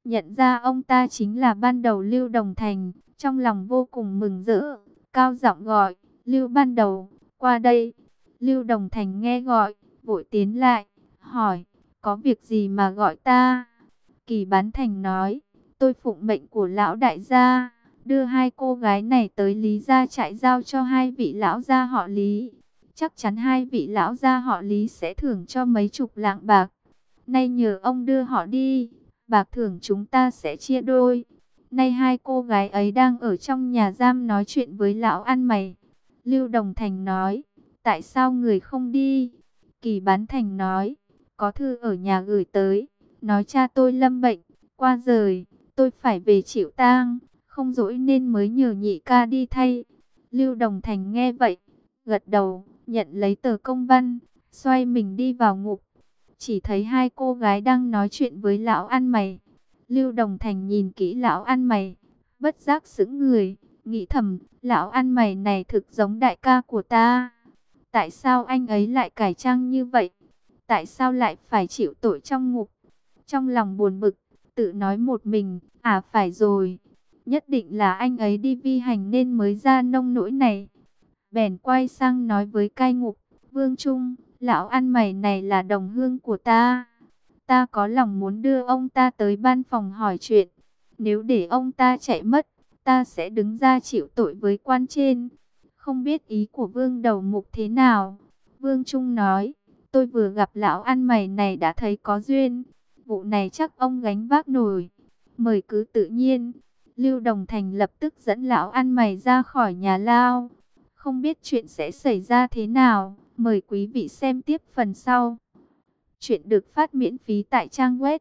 nhận ra ông ta chính là ban đầu Lưu Đồng Thành, trong lòng vô cùng mừng rỡ, cao giọng gọi, Lưu ban đầu, qua đây. Lưu Đồng Thành nghe gọi, vội tiến lại, hỏi, có việc gì mà gọi ta? Kỳ Bán Thành nói, tôi phụng mệnh của lão đại gia, đưa hai cô gái này tới Lý gia trại giao cho hai vị lão gia họ Lý. Chắc chắn hai vị lão gia họ Lý sẽ thưởng cho mấy chục lạng bạc. Nay nhờ ông đưa họ đi, bạc thưởng chúng ta sẽ chia đôi. Nay hai cô gái ấy đang ở trong nhà giam nói chuyện với lão ăn mày. Lưu Đồng Thành nói, tại sao người không đi? Kỳ Bán Thành nói, có thư ở nhà gửi tới, nói cha tôi lâm bệnh, qua đời, tôi phải về chịu tang, không dỗi nên mới nhờ nhị ca đi thay. Lưu Đồng Thành nghe vậy, gật đầu, nhận lấy tờ công văn, xoay mình đi vào ngục. Chỉ thấy hai cô gái đang nói chuyện với lão ăn mày. Lưu Đồng Thành nhìn kỹ lão ăn mày, bất giác sững người, nghĩ thầm, lão ăn mày này thực giống đại ca của ta. Tại sao anh ấy lại cải trang như vậy? Tại sao lại phải chịu tội trong ngục? Trong lòng buồn bực, tự nói một mình, à phải rồi, nhất định là anh ấy đi vi hành nên mới ra nông nỗi này. Bèn quay sang nói với cai ngục, Vương Trung, lão ăn mày này là đồng hương của ta. Ta có lòng muốn đưa ông ta tới ban phòng hỏi chuyện. Nếu để ông ta chạy mất, ta sẽ đứng ra chịu tội với quan trên. Không biết ý của Vương đầu mục thế nào? Vương Trung nói, tôi vừa gặp lão ăn mày này đã thấy có duyên. Vụ này chắc ông gánh vác nổi. Mời cứ tự nhiên. Lưu Đồng Thành lập tức dẫn lão ăn mày ra khỏi nhà lao. Không biết chuyện sẽ xảy ra thế nào. Mời quý vị xem tiếp phần sau. Chuyện được phát miễn phí tại trang web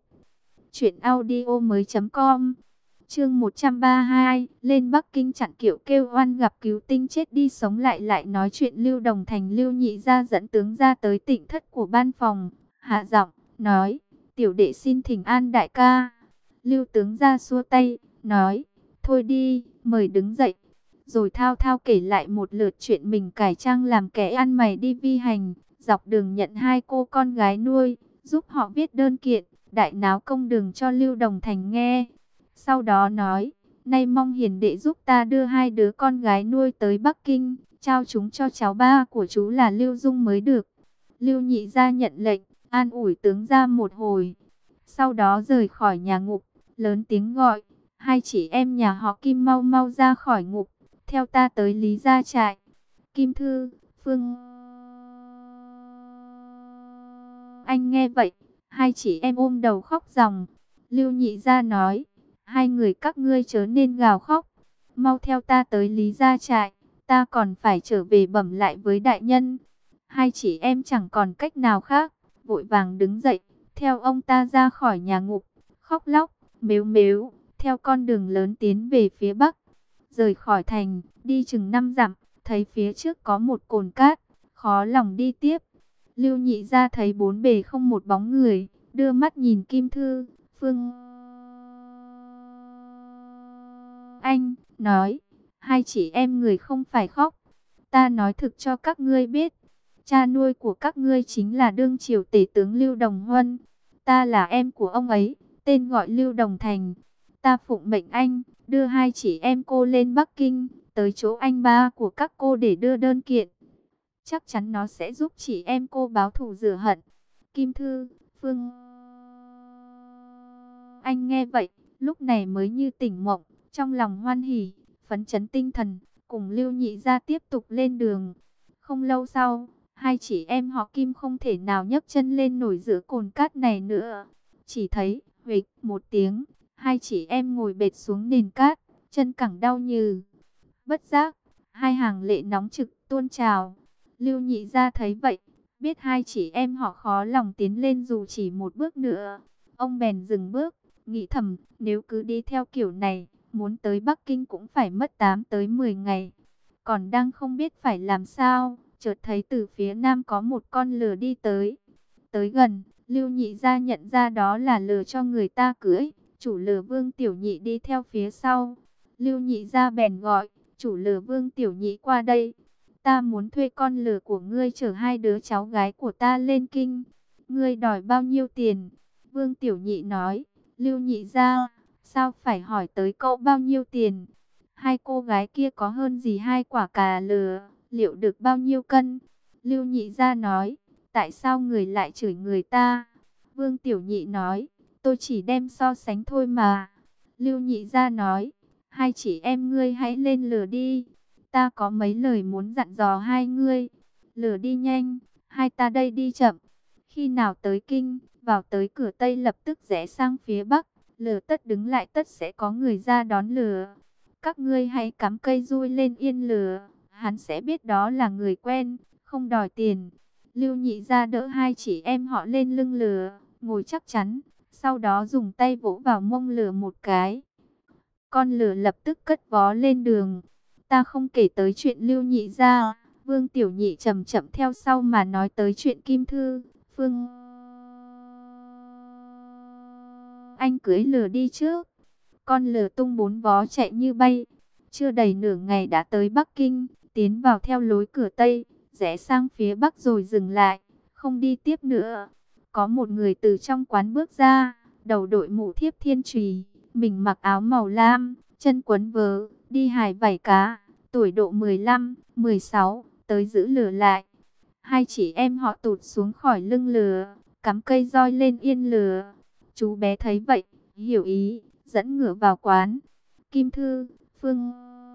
truyệnaudiomoi.com. Chương 132, lên Bắc Kinh chặn Kiệu kêu oan gặp cứu tinh chết đi sống lại lại nói chuyện. Lưu Đồng Thành Lưu Nhị gia dẫn tướng ra tới tỉnh thất của ban phòng, hạ giọng nói, tiểu đệ xin thỉnh an đại ca. Lưu tướng ra xua tay, nói, thôi đi, mời đứng dậy. Rồi thao thao kể lại một lượt chuyện mình cải trang làm kẻ ăn mày đi vi hành, dọc đường nhận hai cô con gái nuôi, giúp họ viết đơn kiện, đại náo công đường cho Lưu Đồng Thành nghe. Sau đó nói, nay mong hiền đệ giúp ta đưa hai đứa con gái nuôi tới Bắc Kinh, trao chúng cho cháu ba của chú là Lưu Dung mới được. Lưu Nhị gia nhận lệnh, an ủi tướng ra một hồi. Sau đó rời khỏi nhà ngục, lớn tiếng gọi, hai chị em nhà họ Kim mau mau ra khỏi ngục, theo ta tới Lý gia trại. Kim Thư, Phương Anh nghe vậy, hai chị em ôm đầu khóc ròng. Lưu Nhị gia nói, hai người các ngươi chớ nên gào khóc, mau theo ta tới Lý gia trại, ta còn phải trở về bẩm lại với đại nhân. Hai chị em chẳng còn cách nào khác, vội vàng đứng dậy, theo ông ta ra khỏi nhà ngục, khóc lóc, mếu mếu, theo con đường lớn tiến về phía bắc. Rời khỏi thành, đi chừng 5 dặm, thấy phía trước có một cồn cát, khó lòng đi tiếp. Lưu Nhị gia thấy bốn bề không một bóng người, đưa mắt nhìn Kim Thư, Phương Anh, nói, hai chị em người không phải khóc. Ta nói thực cho các ngươi biết, cha nuôi của các ngươi chính là đương triều tể tướng Lưu Đồng Huân. Ta là em của ông ấy, tên gọi Lưu Đồng Thành. Ta phụng mệnh anh, đưa hai chị em cô lên Bắc Kinh, tới chỗ anh ba của các cô để đưa đơn kiện. Chắc chắn nó sẽ giúp chị em cô báo thù rửa hận. Kim Thư, Phương Anh nghe vậy, lúc này mới như tỉnh mộng, trong lòng hoan hỉ, phấn chấn tinh thần, cùng Lưu Nhị gia tiếp tục lên đường. Không lâu sau, hai chị em họ Kim không thể nào nhấc chân lên nổi giữa cồn cát này nữa. Chỉ thấy, huỵch một tiếng, hai chị em ngồi bệt xuống nền cát, chân cẳng đau nhừ. Bất giác, hai hàng lệ nóng trực tuôn trào. Lưu Nhị gia thấy vậy, biết hai chị em họ khó lòng tiến lên dù chỉ một bước nữa. Ông bèn dừng bước, nghĩ thầm, nếu cứ đi theo kiểu này, muốn tới Bắc Kinh cũng phải mất 8 tới 10 ngày. Còn đang không biết phải làm sao, chợt thấy từ phía nam có một con lừa đi tới. Tới gần, Lưu Nhị gia nhận ra đó là lừa cho người ta cưỡi, chủ lừa Vương Tiểu Nhị đi theo phía sau. Lưu Nhị gia bèn gọi, chủ lừa Vương Tiểu Nhị qua đây. Ta muốn thuê con lừa của ngươi chở hai đứa cháu gái của ta lên kinh. Ngươi đòi bao nhiêu tiền? Vương Tiểu Nhị nói, Lưu Nhị gia, sao phải hỏi tới cậu bao nhiêu tiền? Hai cô gái kia có hơn gì hai quả cà lừa, liệu được bao nhiêu cân? Lưu Nhị gia nói, tại sao người lại chửi người ta? Vương Tiểu Nhị nói, tôi chỉ đem so sánh thôi mà. Lưu Nhị gia nói, hai chị em ngươi hãy lên lừa đi. Ta có mấy lời muốn dặn dò hai ngươi. Lừa đi nhanh, hai ta đây đi chậm. Khi nào tới kinh, vào tới cửa Tây lập tức rẽ sang phía Bắc. Lừa tất đứng lại tất sẽ có người ra đón lừa. Các ngươi hãy cắm cây dui lên yên lừa. Hắn sẽ biết đó là người quen, không đòi tiền. Lưu Nhị gia đỡ hai chị em họ lên lưng lừa, ngồi chắc chắn. Sau đó dùng tay vỗ vào mông lừa một cái. Con lừa lập tức cất vó lên đường. Ta không kể tới chuyện Lưu Nhị gia. Vương Tiểu Nhị chậm chậm theo sau mà nói tới chuyện Kim Thư. Phương Anh cưới lừa đi trước. Con lừa tung bốn vó chạy như bay. Chưa đầy nửa ngày đã tới Bắc Kinh, tiến vào theo lối cửa Tây, rẽ sang phía Bắc rồi dừng lại, không đi tiếp nữa. Có một người từ trong quán bước ra, đầu đội mũ thiếp thiên chùy, mình mặc áo màu lam, chân quấn vớ, đi hài vảy cá, tuổi độ 15, 16, tới giữ lừa lại. Hai chị em họ tụt xuống khỏi lưng lừa, cắm cây roi lên yên lừa. Chú bé thấy vậy, hiểu ý, dẫn ngựa vào quán. Kim Thư, Phương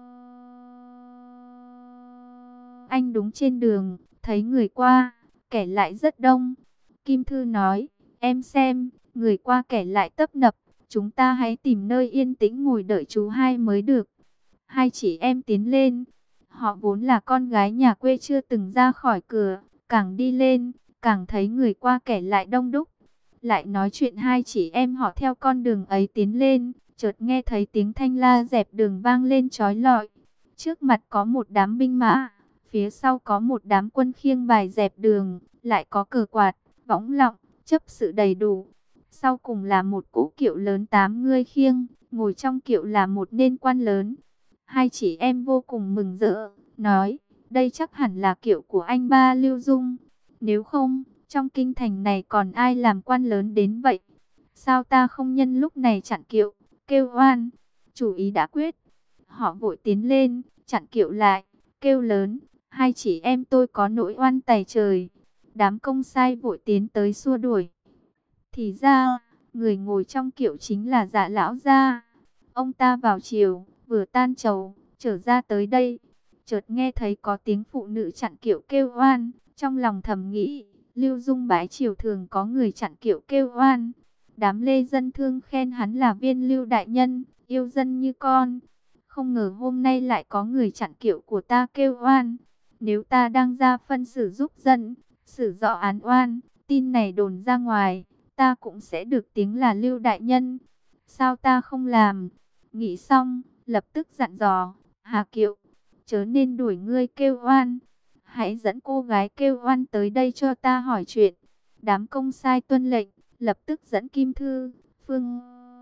Anh đúng trên đường, thấy người qua, kẻ lại rất đông. Kim Thư nói, em xem, người qua kẻ lại tấp nập, chúng ta hãy tìm nơi yên tĩnh ngồi đợi chú hai mới được. Hai chị em tiến lên, họ vốn là con gái nhà quê chưa từng ra khỏi cửa, càng đi lên, càng thấy người qua kẻ lại đông đúc. Lại nói chuyện hai chị em họ theo con đường ấy tiến lên, chợt nghe thấy tiếng thanh la dẹp đường vang lên chói lọi. Trước mặt có một đám binh mã, phía sau có một đám quân khiêng bài dẹp đường, lại có cờ quạt, võng lọng, chấp sự đầy đủ. Sau cùng là một cỗ kiệu lớn 8 người khiêng, ngồi trong kiệu là một nên quan lớn. Hai chị em vô cùng mừng rỡ, nói, đây chắc hẳn là kiệu của anh ba Lưu Dung. Nếu không, trong kinh thành này còn ai làm quan lớn đến vậy? Sao ta không nhân lúc này chặn kiệu, kêu oan? Chủ ý đã quyết. Họ vội tiến lên, chặn kiệu lại, kêu lớn, hai chị em tôi có nỗi oan tày trời. Đám công sai vội tiến tới xua đuổi. Thì ra, người ngồi trong kiệu chính là Dạ lão gia. Ông ta vào chiều, vừa tan trầu, trở ra tới đây. Chợt nghe thấy có tiếng phụ nữ chặn kiệu kêu oan, trong lòng thầm nghĩ, Lưu Dung bái triều thường có người chặn kiệu kêu oan. Đám lê dân thương khen hắn là viên Lưu đại nhân, yêu dân như con. Không ngờ hôm nay lại có người chặn kiệu của ta kêu oan. Nếu ta đang ra phân xử giúp dân, xử rõ án oan, tin này đồn ra ngoài, ta cũng sẽ được tiếng là Lưu đại nhân. Sao ta không làm? Nghĩ xong, lập tức dặn dò, Hà Kiệu, chớ nên đuổi ngươi kêu oan. Hãy dẫn cô gái kêu oan tới đây cho ta hỏi chuyện. Đám công sai tuân lệnh, lập tức dẫn Kim Thư, Phương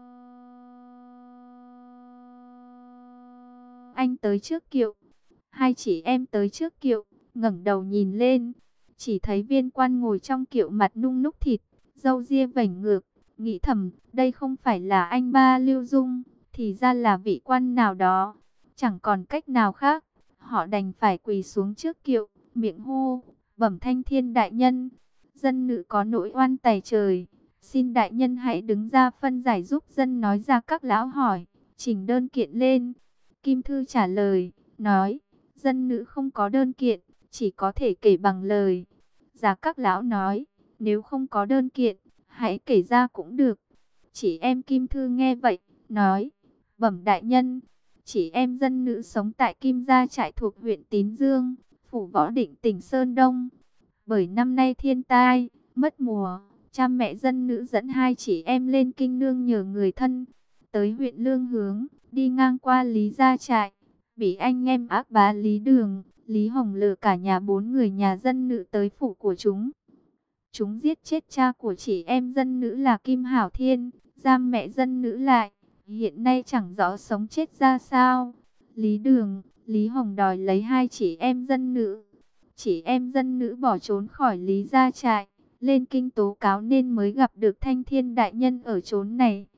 Anh tới trước kiệu. Hai chị em tới trước kiệu, ngẩng đầu nhìn lên, chỉ thấy viên quan ngồi trong kiệu mặt nung núc thịt, râu ria vểnh ngược, nghĩ thầm, đây không phải là anh ba Lưu Dung, thì ra là vị quan nào đó. Chẳng còn cách nào khác, họ đành phải quỳ xuống trước kiệu, miệng hô, bẩm thanh thiên đại nhân, dân nữ có nỗi oan tày trời, xin đại nhân hãy đứng ra phân giải giúp dân. Nói ra các lão hỏi, trình đơn kiện lên. Kim Thư trả lời, nói, dân nữ không có đơn kiện, chỉ có thể kể bằng lời. Giá các lão nói, nếu không có đơn kiện, hãy kể ra cũng được. Chỉ em Kim Thư nghe vậy, nói, bẩm đại nhân, chỉ em dân nữ sống tại Kim Gia trại thuộc huyện Tín Dương, phủ Võ Định tỉnh Sơn Đông. Bởi năm nay thiên tai, mất mùa, cha mẹ dân nữ dẫn hai chị em lên kinh nương nhờ người thân. Tới huyện Lương Hướng, đi ngang qua Lý Gia trại, bị anh em ác bá Lý Đường, Lý Hồng lừa cả nhà 4 người nhà dân nữ tới phủ của chúng. Chúng giết chết cha của chị em dân nữ là Kim Hảo Thiên, giam mẹ dân nữ lại. Hiện nay chẳng rõ sống chết ra sao. Lý Đường, Lý Hồng đòi lấy hai chị em dân nữ. Chị em dân nữ bỏ trốn khỏi Lý Gia trại, lên kinh tố cáo nên mới gặp được Thanh Thiên đại nhân ở chốn này.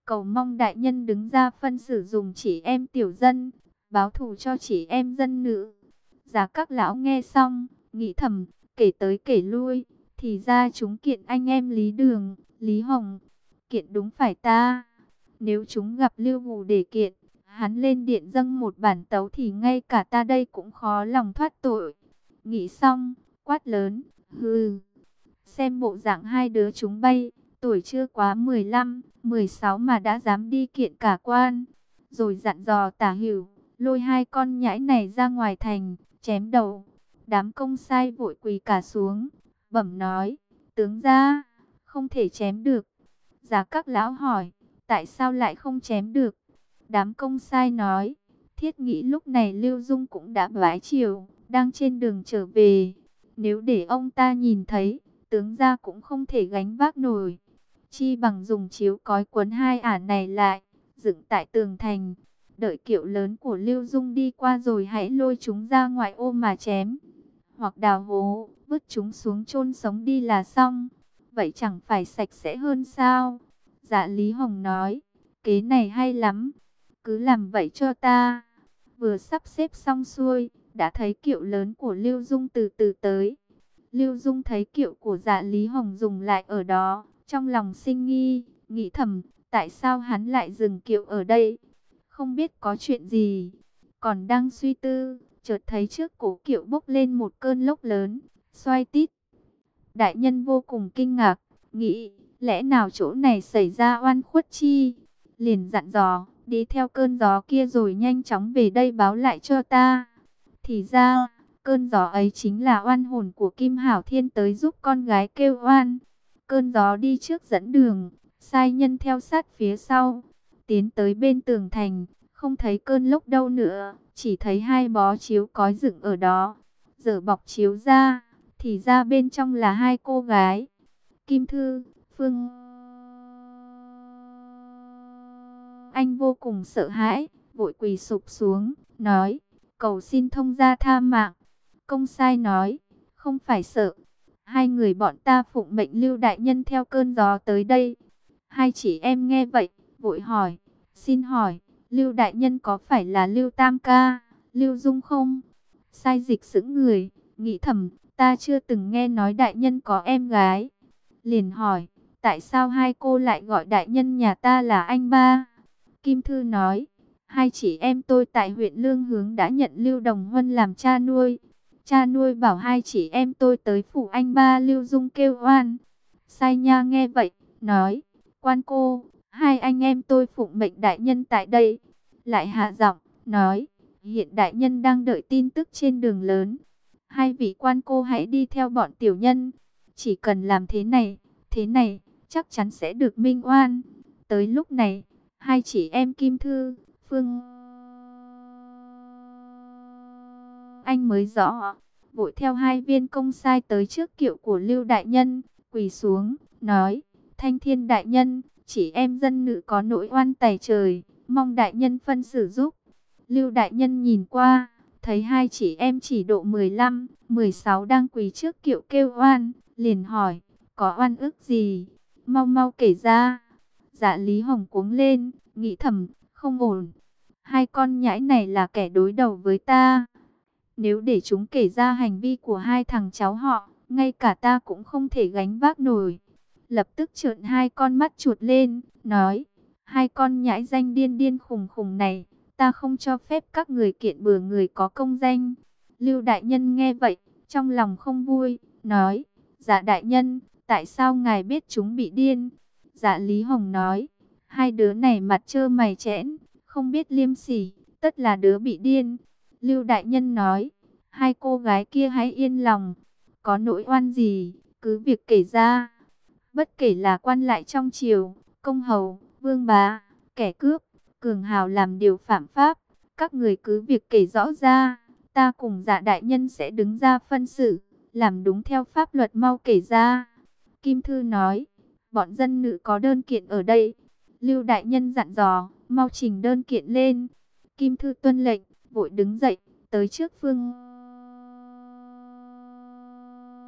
cầu mong đại nhân đứng ra phân xử dùng chị em tiểu dân, báo thù cho chị em dân nữ. Giá các lão nghe xong, nghĩ thầm, kể tới kể lui, thì ra chúng kiện anh em Lý Đường, Lý Hồng. Kiện đúng phải ta. Nếu chúng gặp Lưu Bù để kiện, hắn lên điện dâng một bản tấu thì ngay cả ta đây cũng khó lòng thoát tội. Nghĩ xong, quát lớn, hừ. Xem bộ dạng hai đứa chúng bay, tuổi chưa quá 15, 16 mà đã dám đi kiện cả quan. Rồi dặn dò Tả Hữu, lôi hai con nhãi này ra ngoài thành, chém đầu. Đám công sai vội quỳ cả xuống, bẩm nói, tướng gia, không thể chém được. Giá các lão hỏi, tại sao lại không chém được? Đám công sai nói, thiết nghĩ lúc này Lưu Dung cũng đã bái triều, đang trên đường trở về. Nếu để ông ta nhìn thấy, tướng gia cũng không thể gánh vác nổi. Chi bằng dùng chiếu cói quấn hai ả này lại, dựng tại tường thành. Đợi kiệu lớn của Lưu Dung đi qua rồi hãy lôi chúng ra ngoài ô mà chém. Hoặc đào hố, vứt chúng xuống chôn sống đi là xong. Vậy chẳng phải sạch sẽ hơn sao? Dạ Lý Hồng nói, kế này hay lắm, cứ làm vậy cho ta. Vừa sắp xếp xong xuôi, đã thấy kiệu lớn của Lưu Dung từ từ tới. Lưu Dung thấy kiệu của Dạ Lý Hồng dùng lại ở đó, trong lòng sinh nghi, nghĩ thầm, tại sao hắn lại dừng kiệu ở đây? Không biết có chuyện gì. Còn đang suy tư, chợt thấy trước cổ kiệu bốc lên một cơn lốc lớn, xoay tít. Đại nhân vô cùng kinh ngạc, nghĩ, lẽ nào chỗ này xảy ra oan khuất chi? Liền dặn dò, đi theo cơn gió kia rồi nhanh chóng về đây báo lại cho ta. Thì ra, cơn gió ấy chính là oan hồn của Kim Hảo Thiên tới giúp con gái kêu oan. Cơn gió đi trước dẫn đường, sai nhân theo sát phía sau, tiến tới bên tường thành, không thấy cơn lốc đâu nữa, chỉ thấy hai bó chiếu cói dựng ở đó. Dở bọc chiếu ra, thì ra bên trong là hai cô gái, Kim Thư, Phương. Anh vô cùng sợ hãi, vội quỳ sụp xuống, nói, cầu xin thông gia tha mạng. Công sai nói, không phải sợ, hai người bọn ta phụng mệnh Lưu đại nhân theo cơn gió tới đây. Hai chị em nghe vậy, vội hỏi, xin hỏi, Lưu đại nhân có phải là Lưu Tam Ca, Lưu Dung không? Sai dịch sững người, nghĩ thầm, ta chưa từng nghe nói đại nhân có em gái. Liền hỏi, tại sao hai cô lại gọi đại nhân nhà ta là anh ba? Kim Thư nói, hai chị em tôi tại huyện Lương Hướng đã nhận Lưu Đồng Huân làm cha nuôi. Cha nuôi bảo hai chị em tôi tới phủ anh ba Lưu Dung kêu oan. Sai Nha nghe vậy, nói, quan cô, hai anh em tôi phụng mệnh đại nhân tại đây. Lại hạ giọng, nói, hiện đại nhân đang đợi tin tức trên đường lớn. Hai vị quan cô hãy đi theo bọn tiểu nhân. Chỉ cần làm thế này, chắc chắn sẽ được minh oan. Tới lúc này, hai chị em Kim Thư, Phương Anh mới rõ, vội theo hai viên công sai tới trước kiệu của Lưu đại nhân, quỳ xuống, nói, Thanh Thiên đại nhân, chỉ em dân nữ có nỗi oan tày trời, mong đại nhân phân xử giúp. Lưu đại nhân nhìn qua, thấy hai chị em chỉ độ 15, 16 đang quỳ trước kiệu kêu oan, liền hỏi, có oan ức gì? Mau mau kể ra. Dạ Lý Hồng cuống lên, nghĩ thầm, không ổn. Hai con nhãi này là kẻ đối đầu với ta. Nếu để chúng kể ra hành vi của hai thằng cháu họ, ngay cả ta cũng không thể gánh vác nổi. Lập tức trợn hai con mắt chuột lên, nói, hai con nhãi danh điên điên khùng khùng này, ta không cho phép các người kiện bừa người có công danh. Lưu đại nhân nghe vậy, trong lòng không vui, nói, dạ đại nhân, tại sao ngài biết chúng bị điên? Dạ Lý Hồng nói, hai đứa này mặt trơ mày chẽn, không biết liêm sỉ, tất là đứa bị điên. Lưu đại nhân nói, hai cô gái kia hãy yên lòng, có nỗi oan gì, cứ việc kể ra. Bất kể là quan lại trong triều, công hầu, vương bá, kẻ cướp, cường hào làm điều phạm pháp, các người cứ việc kể rõ ra, ta cùng Dạ đại nhân sẽ đứng ra phân xử, làm đúng theo pháp luật, mau kể ra. Kim Thư nói, bọn dân nữ có đơn kiện ở đây. Lưu đại nhân dặn dò, mau trình đơn kiện lên. Kim Thư tuân lệnh, vội đứng dậy, tới trước Phương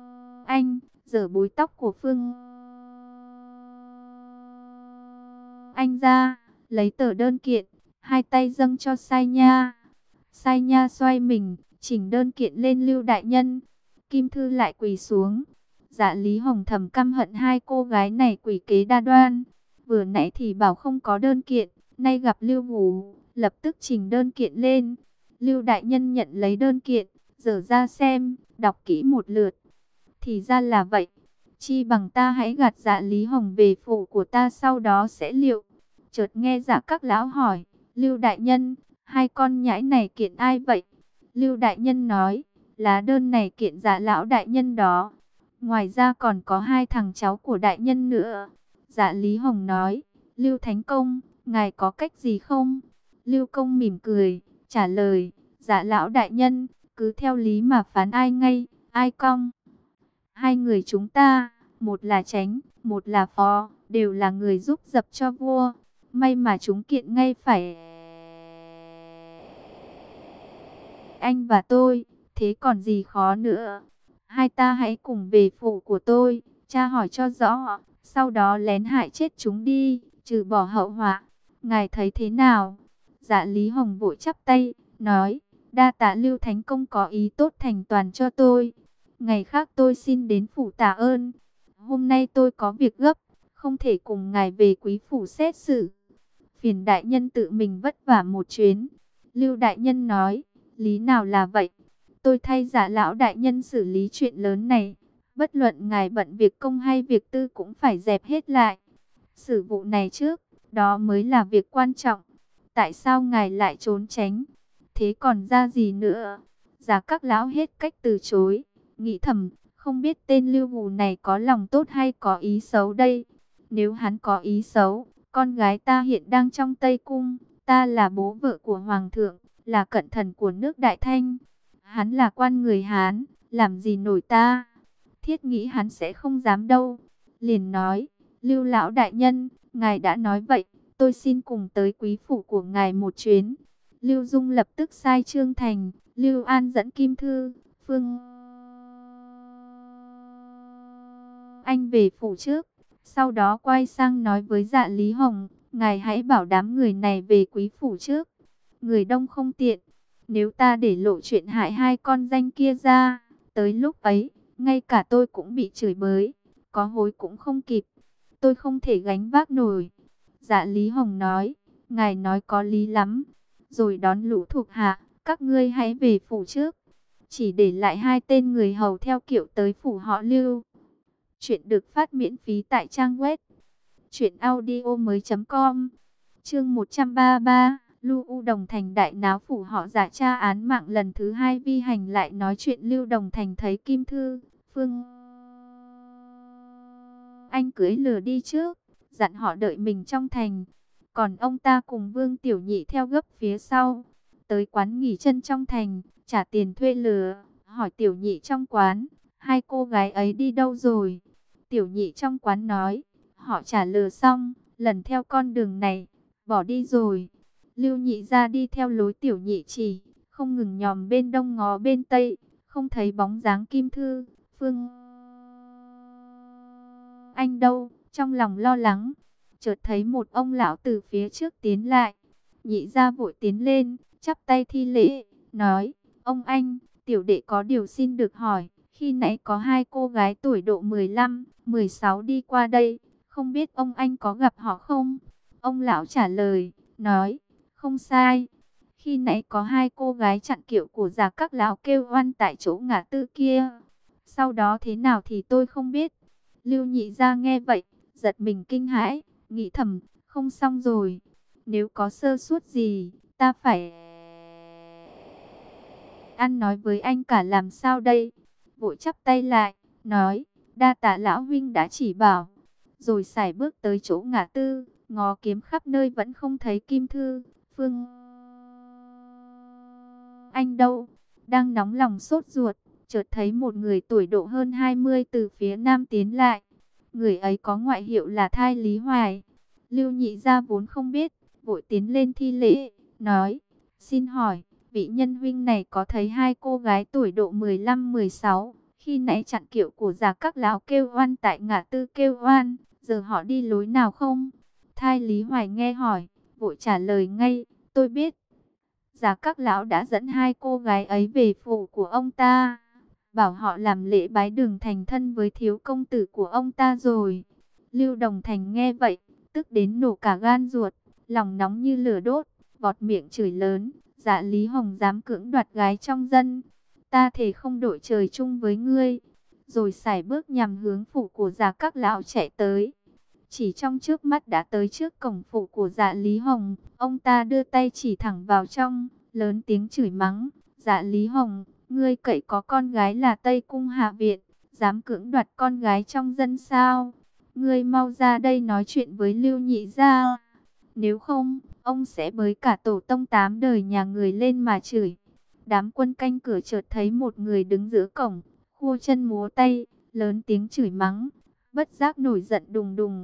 Anh, giở búi tóc của Phương anh ra, lấy tờ đơn kiện, hai tay dâng cho Sai Nha. Sai Nha xoay mình, chỉnh đơn kiện lên Lưu đại nhân. Kim Thư lại quỳ xuống. Dạ Lý Hồng thầm căm hận hai cô gái này quỷ kế đa đoan. Vừa nãy thì bảo không có đơn kiện, nay gặp Lưu Vũ, lập tức chỉnh đơn kiện lên. Lưu đại nhân nhận lấy đơn kiện, dở ra xem, đọc kỹ một lượt. Thì ra là vậy, chi bằng ta hãy gạt Dạ Lý Hồng về phủ của ta, sau đó sẽ liệu. Chợt nghe Dạ các lão hỏi, Lưu đại nhân, hai con nhãi này kiện ai vậy? Lưu đại nhân nói, lá đơn này kiện Dạ lão đại nhân đó. Ngoài ra còn có hai thằng cháu của đại nhân nữa. Dạ Lý Hồng nói, Lưu Thánh Công, ngài có cách gì không? Lưu Công mỉm cười, trả lời, dạ lão đại nhân, cứ theo lý mà phán, ai ngay, ai cong. Hai người chúng ta, một là Chánh, một là Phó, đều là người giúp dập cho vua. May mà chúng kiện ngay phải anh và tôi, thế còn gì khó nữa. Hai ta hãy cùng về phủ của tôi, tra hỏi cho rõ, sau đó lén hại chết chúng đi, trừ bỏ hậu họa. Ngài thấy thế nào? Dạ Lý Hồng vội chắp tay, nói, đa tạ Lưu Thánh Công có ý tốt thành toàn cho tôi. Ngày khác tôi xin đến phủ tạ ơn. Hôm nay tôi có việc gấp, không thể cùng ngài về quý phủ xét xử. Phiền đại nhân tự mình vất vả một chuyến. Lưu đại nhân nói, lý nào là vậy? Tôi thay Dạ lão đại nhân xử lý chuyện lớn này. Bất luận ngài bận việc công hay việc tư cũng phải dẹp hết lại. Xử vụ này trước, đó mới là việc quan trọng. Tại sao ngài lại trốn tránh? Thế còn ra gì nữa? Dạ các lão hết cách từ chối. Nghĩ thầm, không biết tên Lưu Vũ này có lòng tốt hay có ý xấu đây. Nếu hắn có ý xấu, con gái ta hiện đang trong Tây Cung. Ta là bố vợ của Hoàng thượng, là cận thần của nước Đại Thanh. Hắn là quan người Hán, làm gì nổi ta? Thiết nghĩ hắn sẽ không dám đâu. Liền nói, Lưu lão đại nhân, ngài đã nói vậy, tôi xin cùng tới quý phủ của ngài một chuyến. Lưu Dung lập tức sai Trương Thành, Lưu An dẫn Kim Thư, Phương Anh về phủ trước. Sau đó quay sang nói với Dạ Lý Hồng, ngài hãy bảo đám người này về quý phủ trước. Người đông không tiện, nếu ta để lộ chuyện hại hai con danh kia ra, tới lúc ấy, ngay cả tôi cũng bị chửi bới, có hối cũng không kịp. Tôi không thể gánh vác nổi. Dạ Lý Hồng nói, ngài nói có lý lắm. Rồi đón lũ thuộc hạ, các ngươi hãy về phủ trước. Chỉ để lại hai tên người hầu theo kiệu tới phủ họ Lưu. Chuyện được phát miễn phí tại trang web truyệnaudiomoi.com. Chương 133, Lưu U Đồng Thành đại náo phủ họ Dạ tra án mạng lần thứ hai. Vi hành lại nói chuyện Lưu Đồng Thành thấy Kim Thư, Phương Anh cưỡi lừa đi trước, dặn họ đợi mình trong thành. Còn ông ta cùng Vương Tiểu Nhị theo gấp phía sau. Tới quán nghỉ chân trong thành, trả tiền thuê lừa, hỏi Tiểu Nhị trong quán, hai cô gái ấy đi đâu rồi? Tiểu Nhị trong quán nói, họ trả lừa xong, lần theo con đường này, bỏ đi rồi. Lưu Nhị ra đi theo lối Tiểu Nhị chỉ, không ngừng nhòm bên đông ngó bên tây, không thấy bóng dáng Kim Thư, Phương Anh đâu, trong lòng lo lắng. Chợt thấy một ông lão từ phía trước tiến lại. Nhị ra vội tiến lên, chắp tay thi lễ, nói, ông anh, tiểu đệ có điều xin được hỏi. Khi nãy có hai cô gái tuổi độ 15, 16 đi qua đây, không biết ông anh có gặp họ không? Ông lão trả lời, nói, không sai. Khi nãy có hai cô gái chặn kiệu của Dạ các lão kêu oan tại chỗ ngã tư kia. Sau đó thế nào thì tôi không biết. Lưu Nhị ra nghe vậy, giật mình kinh hãi, nghĩ thầm, không xong rồi. Nếu có sơ suất gì, ta phải ăn nói với anh cả làm sao đây? Vội chắp tay lại, nói, đa tạ lão huynh đã chỉ bảo. Rồi sải bước tới chỗ ngã tư, ngó kiếm khắp nơi vẫn không thấy Kim Thư, Phương Anh đâu. Đang nóng lòng sốt ruột, chợt thấy một người tuổi độ hơn 20 từ phía nam tiến lại. Người ấy có ngoại hiệu là Thai Lý Hoài. Lưu Nhị gia vốn không biết, vội tiến lên thi lễ, nói, xin hỏi, vị nhân huynh này có thấy hai cô gái tuổi độ 15-16, khi nãy chặn kiệu của Dạ các lão kêu oan tại ngã tư kêu oan, giờ họ đi lối nào không? Thai Lý Hoài nghe hỏi, vội trả lời ngay, tôi biết. Giả các lão đã dẫn hai cô gái ấy về phủ của ông ta, bảo họ làm lễ bái đường thành thân với thiếu công tử của ông ta rồi. Lưu Đồng Thành nghe vậy, tức đến nổ cả gan ruột, lòng nóng như lửa đốt, vọt miệng chửi lớn, Dạ Lý Hồng dám cưỡng đoạt gái trong dân, ta thề không đội trời chung với ngươi. Rồi sải bước nhằm hướng phủ của Dạ các lão chạy tới. Chỉ trong trước mắt đã tới trước cổng phủ của Dạ Lý Hồng, ông ta đưa tay chỉ thẳng vào trong, lớn tiếng chửi mắng, Dạ Lý Hồng, ngươi cậy có con gái là Tây Cung Hạ Viện, dám cưỡng đoạt con gái trong dân sao? Ngươi mau ra đây nói chuyện với Lưu Nhị gia. Nếu không, ông sẽ bới cả tổ tông 8 đời nhà người lên mà chửi. Đám quân canh cửa chợt thấy một người đứng giữa cổng, khua chân múa tay, lớn tiếng chửi mắng, bất giác nổi giận đùng đùng.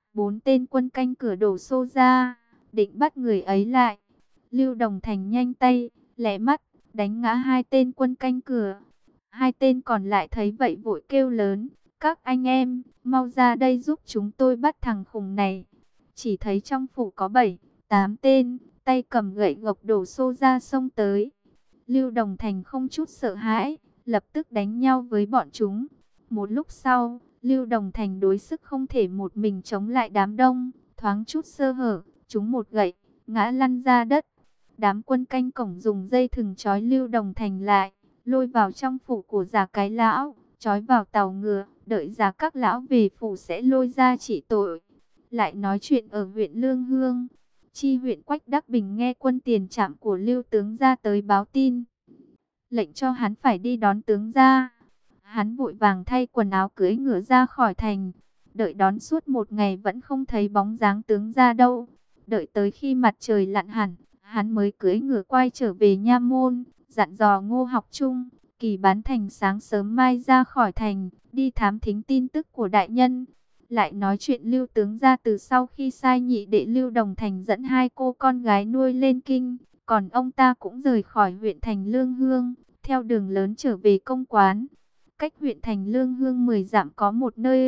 4 tên quân canh cửa đổ xô ra, định bắt người ấy lại. Lưu Đồng Thành nhanh tay, lẹ mắt, đánh ngã 2 tên quân canh cửa. 2 tên còn lại thấy vậy vội kêu lớn, các anh em, mau ra đây giúp chúng tôi bắt thằng khùng này. Chỉ thấy trong phủ có 7, 8 tên, tay cầm gậy gộc đổ xô ra xông tới. Lưu Đồng Thành không chút sợ hãi, lập tức đánh nhau với bọn chúng. Một lúc sau, Lưu Đồng Thành đối sức không thể một mình chống lại đám đông, thoáng chút sơ hở, chúng một gậy, ngã lăn ra đất. Đám quân canh cổng dùng dây thừng trói Lưu Đồng Thành lại, lôi vào trong phủ của Giả Cái Lão, trói vào tàu ngựa, đợi Giả các lão về phủ sẽ lôi ra trị tội. Lại nói chuyện ở huyện Lương Hương, chi huyện Quách Đắc Bình nghe quân tiền trạm của Lưu tướng ra tới báo tin, lệnh cho hắn phải đi đón tướng ra. Hắn vội vàng thay quần áo cưỡi ngựa ra khỏi thành, đợi đón suốt một ngày vẫn không thấy bóng dáng tướng ra đâu. Đợi tới khi mặt trời lặn hẳn, hắn mới cưỡi ngựa quay trở về nha môn, dặn dò Ngô Học Trung, Kỳ Bán Thành sáng sớm mai ra khỏi thành, đi thám thính tin tức của đại nhân. Lại nói chuyện Lưu tướng ra từ sau khi sai nhị đệ Lưu Đồng Thành dẫn hai cô con gái nuôi lên kinh, còn ông ta cũng rời khỏi huyện thành Lương Hương, theo đường lớn trở về công quán. Cách huyện thành Lương Hương 10 dặm có một nơi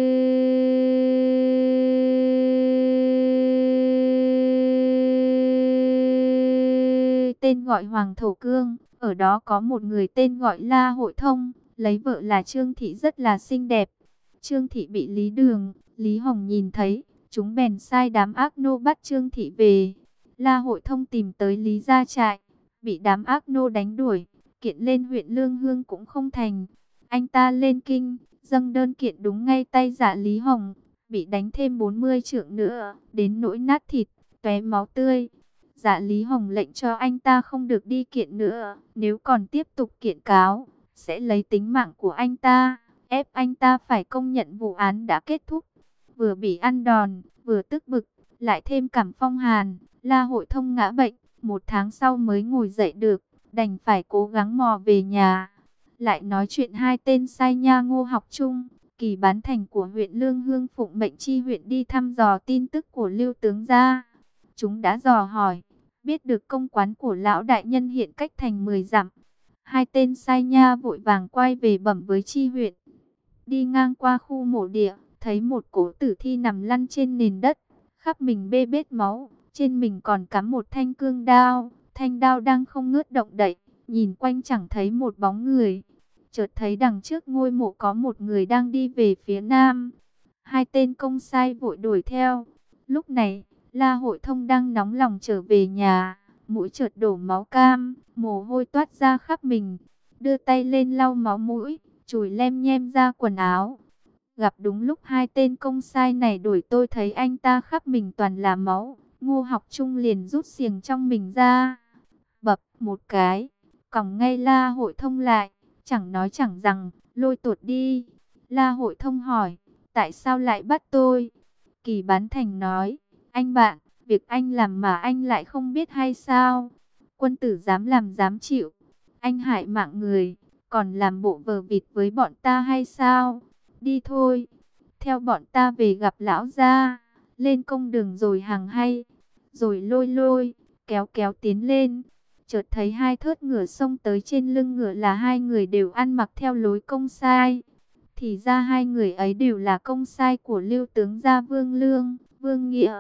tên gọi Hoàng Thổ Cương. Ở đó có một người tên gọi La Hội Thông, lấy vợ là Trương Thị rất là xinh đẹp. Trương Thị bị Lý Đường, Lý Hồng nhìn thấy, chúng bèn sai đám ác nô bắt Trương Thị về. La Hội Thông tìm tới Lý gia trại, bị đám ác nô đánh đuổi, kiện lên huyện Lương Hương cũng không thành. Anh ta lên kinh, dâng đơn kiện đúng ngay tay Dạ Lý Hồng, bị đánh thêm 40 trượng nữa, đến nỗi nát thịt, tóe máu tươi. Dạ Lý Hồng lệnh cho anh ta không được đi kiện nữa, nếu còn tiếp tục kiện cáo, sẽ lấy tính mạng của anh ta, ép anh ta phải công nhận vụ án đã kết thúc. Vừa bị ăn đòn, vừa tức bực, lại thêm cảm phong hàn, La Hội Thông ngã bệnh, 1 tháng sau mới ngồi dậy được, đành phải cố gắng mò về nhà. Lại nói chuyện 2 tên sai nha Ngô Học Trung, Kỳ Bán Thành của huyện Lương Hương phụng mệnh chi huyện đi thăm dò tin tức của Lưu tướng gia. Chúng đã dò hỏi, biết được công quán của lão đại nhân hiện cách thành 10 dặm. 2 tên sai nha vội vàng quay về bẩm với chi huyện. Đi ngang qua khu mộ địa, thấy một cố tử thi nằm lăn trên nền đất, khắp mình bê bết máu, trên mình còn cắm một thanh cương đao, thanh đao đang không ngớt động đậy, nhìn quanh chẳng thấy một bóng người. Chợt thấy đằng trước ngôi mộ có một người đang đi về phía nam. 2 tên công sai vội đuổi theo. Lúc này, La Hội Thông đang nóng lòng trở về nhà, mũi chợt đổ máu cam, mồ hôi toát ra khắp mình, đưa tay lên lau máu mũi, chùi lem nhem ra quần áo. Gặp đúng lúc 2 tên công sai này đuổi, tôi thấy anh ta khắp mình toàn là máu. Ngô Học Trung liền rút xiềng trong mình ra, bập một cái, còng ngay La Hội Thông lại, chẳng nói chẳng rằng, lôi tuột đi. La Hội Thông hỏi, tại sao lại bắt tôi? Kỳ Bán Thành nói, anh bạn, việc anh làm mà anh lại không biết hay sao? Quân tử dám làm dám chịu, anh hại mạng người, còn làm bộ vờ vịt với bọn ta hay sao? Đi thôi, theo bọn ta về gặp lão gia, lên công đường rồi hàng hay. Rồi lôi kéo tiến lên, chợt thấy 2 thớt ngựa xông tới, trên lưng ngựa là 2 người đều ăn mặc theo lối công sai. Thì ra 2 người ấy đều là công sai của Lưu tướng gia Vương Lương, Vương Nghĩa.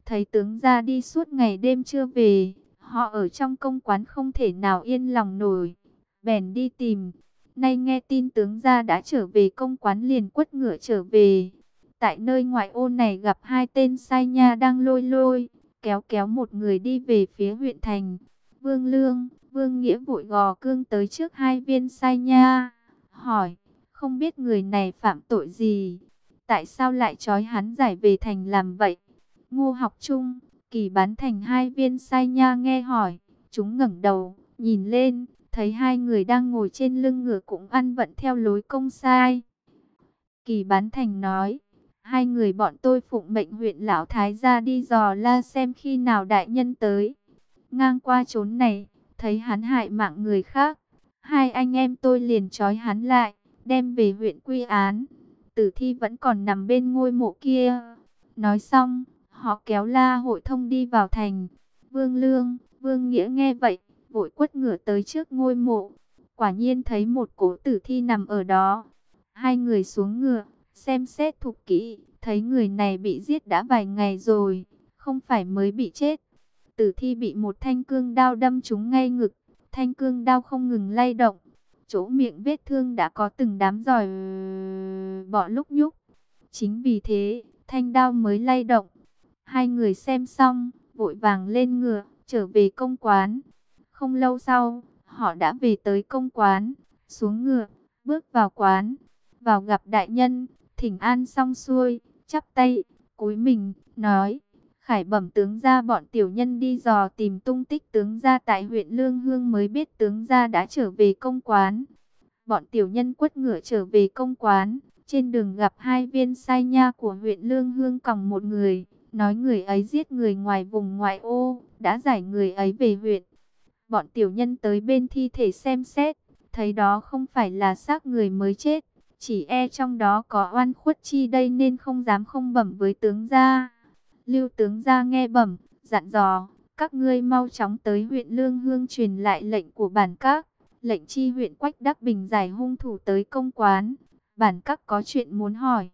thấy tướng gia đi suốt ngày đêm chưa về, họ ở trong công quán không thể nào yên lòng nổi, bèn đi tìm. Nay nghe tin tướng gia đã trở về công quán liền quất ngựa trở về. Tại nơi ngoại ô này gặp hai tên sai nha đang lôi lôi kéo kéo một người đi về phía huyện thành. Vương Lương, Vương Nghĩa vội gò cương tới trước hai viên sai nha, hỏi, không biết người này phạm tội gì, tại sao lại trói hắn giải về thành làm vậy? Ngô Học Trung, Kỳ Bán Thành hai viên sai nha nghe hỏi, chúng ngẩng đầu, nhìn lên, thấy hai người đang ngồi trên lưng ngựa cũng ăn vận theo lối công sai. Kỳ Bán Thành nói, hai người bọn tôi phụng mệnh huyện lão thái gia đi dò la xem khi nào đại nhân tới. Ngang qua chốn này, thấy hắn hại mạng người khác, hai anh em tôi liền trói hắn lại, đem về huyện quy án. Tử thi vẫn còn nằm bên ngôi mộ kia. Nói xong, họ kéo La Hội Thông đi vào thành. Vương Lương, Vương Nghĩa nghe vậy, vội quất ngựa tới trước ngôi mộ. Quả nhiên thấy một cố tử thi nằm ở đó. Hai người xuống ngựa, xem xét thục kỹ, thấy người này bị giết đã vài ngày rồi, không phải mới bị chết. Tử thi bị một thanh cương đao đâm trúng ngay ngực, thanh cương đao không ngừng lay động. Chỗ miệng vết thương đã có từng đám giòi bọ lúc nhúc. Chính vì thế, thanh đao mới lay động. Hai người xem xong, vội vàng lên ngựa, trở về công quán. Không lâu sau, họ đã về tới công quán, xuống ngựa, bước vào quán, vào gặp đại nhân, thỉnh an xong xuôi, chắp tay, cúi mình, nói, khải bẩm tướng gia bọn tiểu nhân đi dò tìm tung tích tướng gia tại huyện Lương Hương mới biết tướng gia đã trở về công quán. Bọn tiểu nhân quất ngựa trở về công quán, trên đường gặp hai viên sai nha của huyện Lương Hương còng một người, nói người ấy giết người ngoài vùng ngoại ô, đã giải người ấy về huyện. Bọn tiểu nhân tới bên thi thể xem xét, thấy đó không phải là xác người mới chết, chỉ e trong đó có oan khuất chi đây nên không dám không bẩm với tướng gia. Lưu tướng gia nghe bẩm, dặn dò, các ngươi mau chóng tới huyện Lương Hương truyền lại lệnh của bản các, lệnh chi huyện Quách Đắc Bình giải hung thủ tới công quán, bản các có chuyện muốn hỏi.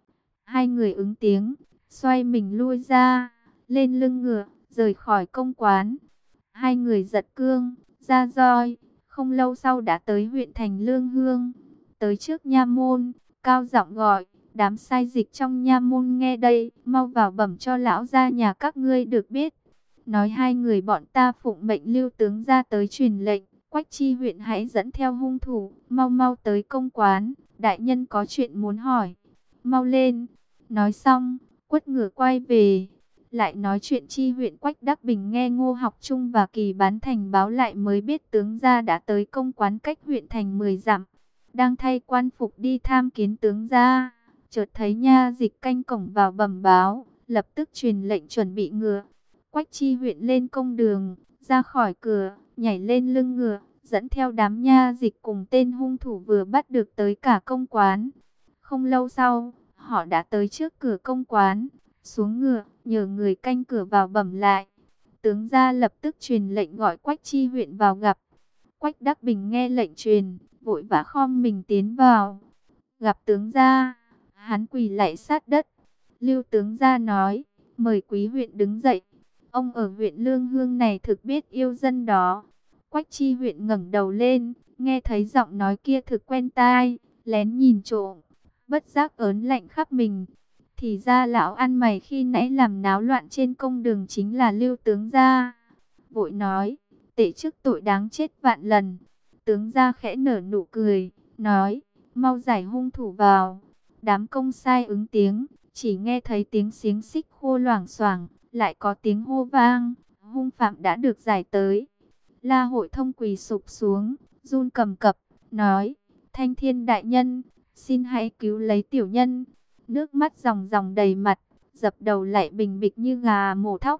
Hai người ứng tiếng, xoay mình lui ra, lên lưng ngựa, rời khỏi công quán. Hai người giật cương, ra roi, không lâu sau đã tới huyện thành Lương Hương. Tới trước nha môn, cao giọng gọi, đám sai dịch trong nha môn nghe đây, mau vào bẩm cho lão gia nhà các ngươi được biết. Nói hai người bọn ta phụng mệnh Lưu tướng ra tới truyền lệnh, Quách chi huyện hãy dẫn theo hung thủ, mau mau tới công quán, đại nhân có chuyện muốn hỏi, mau lên. Nói xong, quất ngựa quay về. Lại nói chuyện chi huyện Quách Đắc Bình nghe Ngô Học Trung và Kỳ Bán Thành báo lại mới biết tướng gia đã tới công quán cách huyện thành 10 dặm. Đang thay quan phục đi tham kiến tướng gia, chợt thấy nha dịch canh cổng vào bẩm báo, lập tức truyền lệnh chuẩn bị ngựa. Quách chi huyện lên công đường, ra khỏi cửa, nhảy lên lưng ngựa, dẫn theo đám nha dịch cùng tên hung thủ vừa bắt được tới cả công quán. Không lâu sau, họ đã tới trước cửa công quán, xuống ngựa, nhờ người canh cửa vào bẩm lại. Tướng gia lập tức truyền lệnh gọi Quách chi huyện vào gặp. Quách Đắc Bình nghe lệnh truyền, vội vã khom mình tiến vào. Gặp tướng gia, hắn quỳ lạy sát đất. Lưu tướng gia nói, mời quý huyện đứng dậy. Ông ở huyện Lương Hương này thực biết yêu dân đó. Quách chi huyện ngẩng đầu lên, nghe thấy giọng nói kia thực quen tai, lén nhìn trộm, bất giác ớn lạnh khắp mình. Thì ra lão ăn mày khi nãy làm náo loạn trên công đường chính là Lưu tướng gia. Vội nói, tể chức tội đáng chết vạn lần. Tướng gia khẽ nở nụ cười, nói, mau giải hung thủ vào. Đám công sai ứng tiếng, chỉ nghe thấy tiếng xiếng xích khô loảng xoảng, lại có tiếng hô vang, hung phạm đã được giải tới. La Hội Thông quỳ sụp xuống, run cầm cập, nói, Thanh Thiên đại nhân, xin hãy cứu lấy tiểu nhân. Nước mắt ròng ròng đầy mặt, dập đầu lại bình bịch như gà mổ thóc.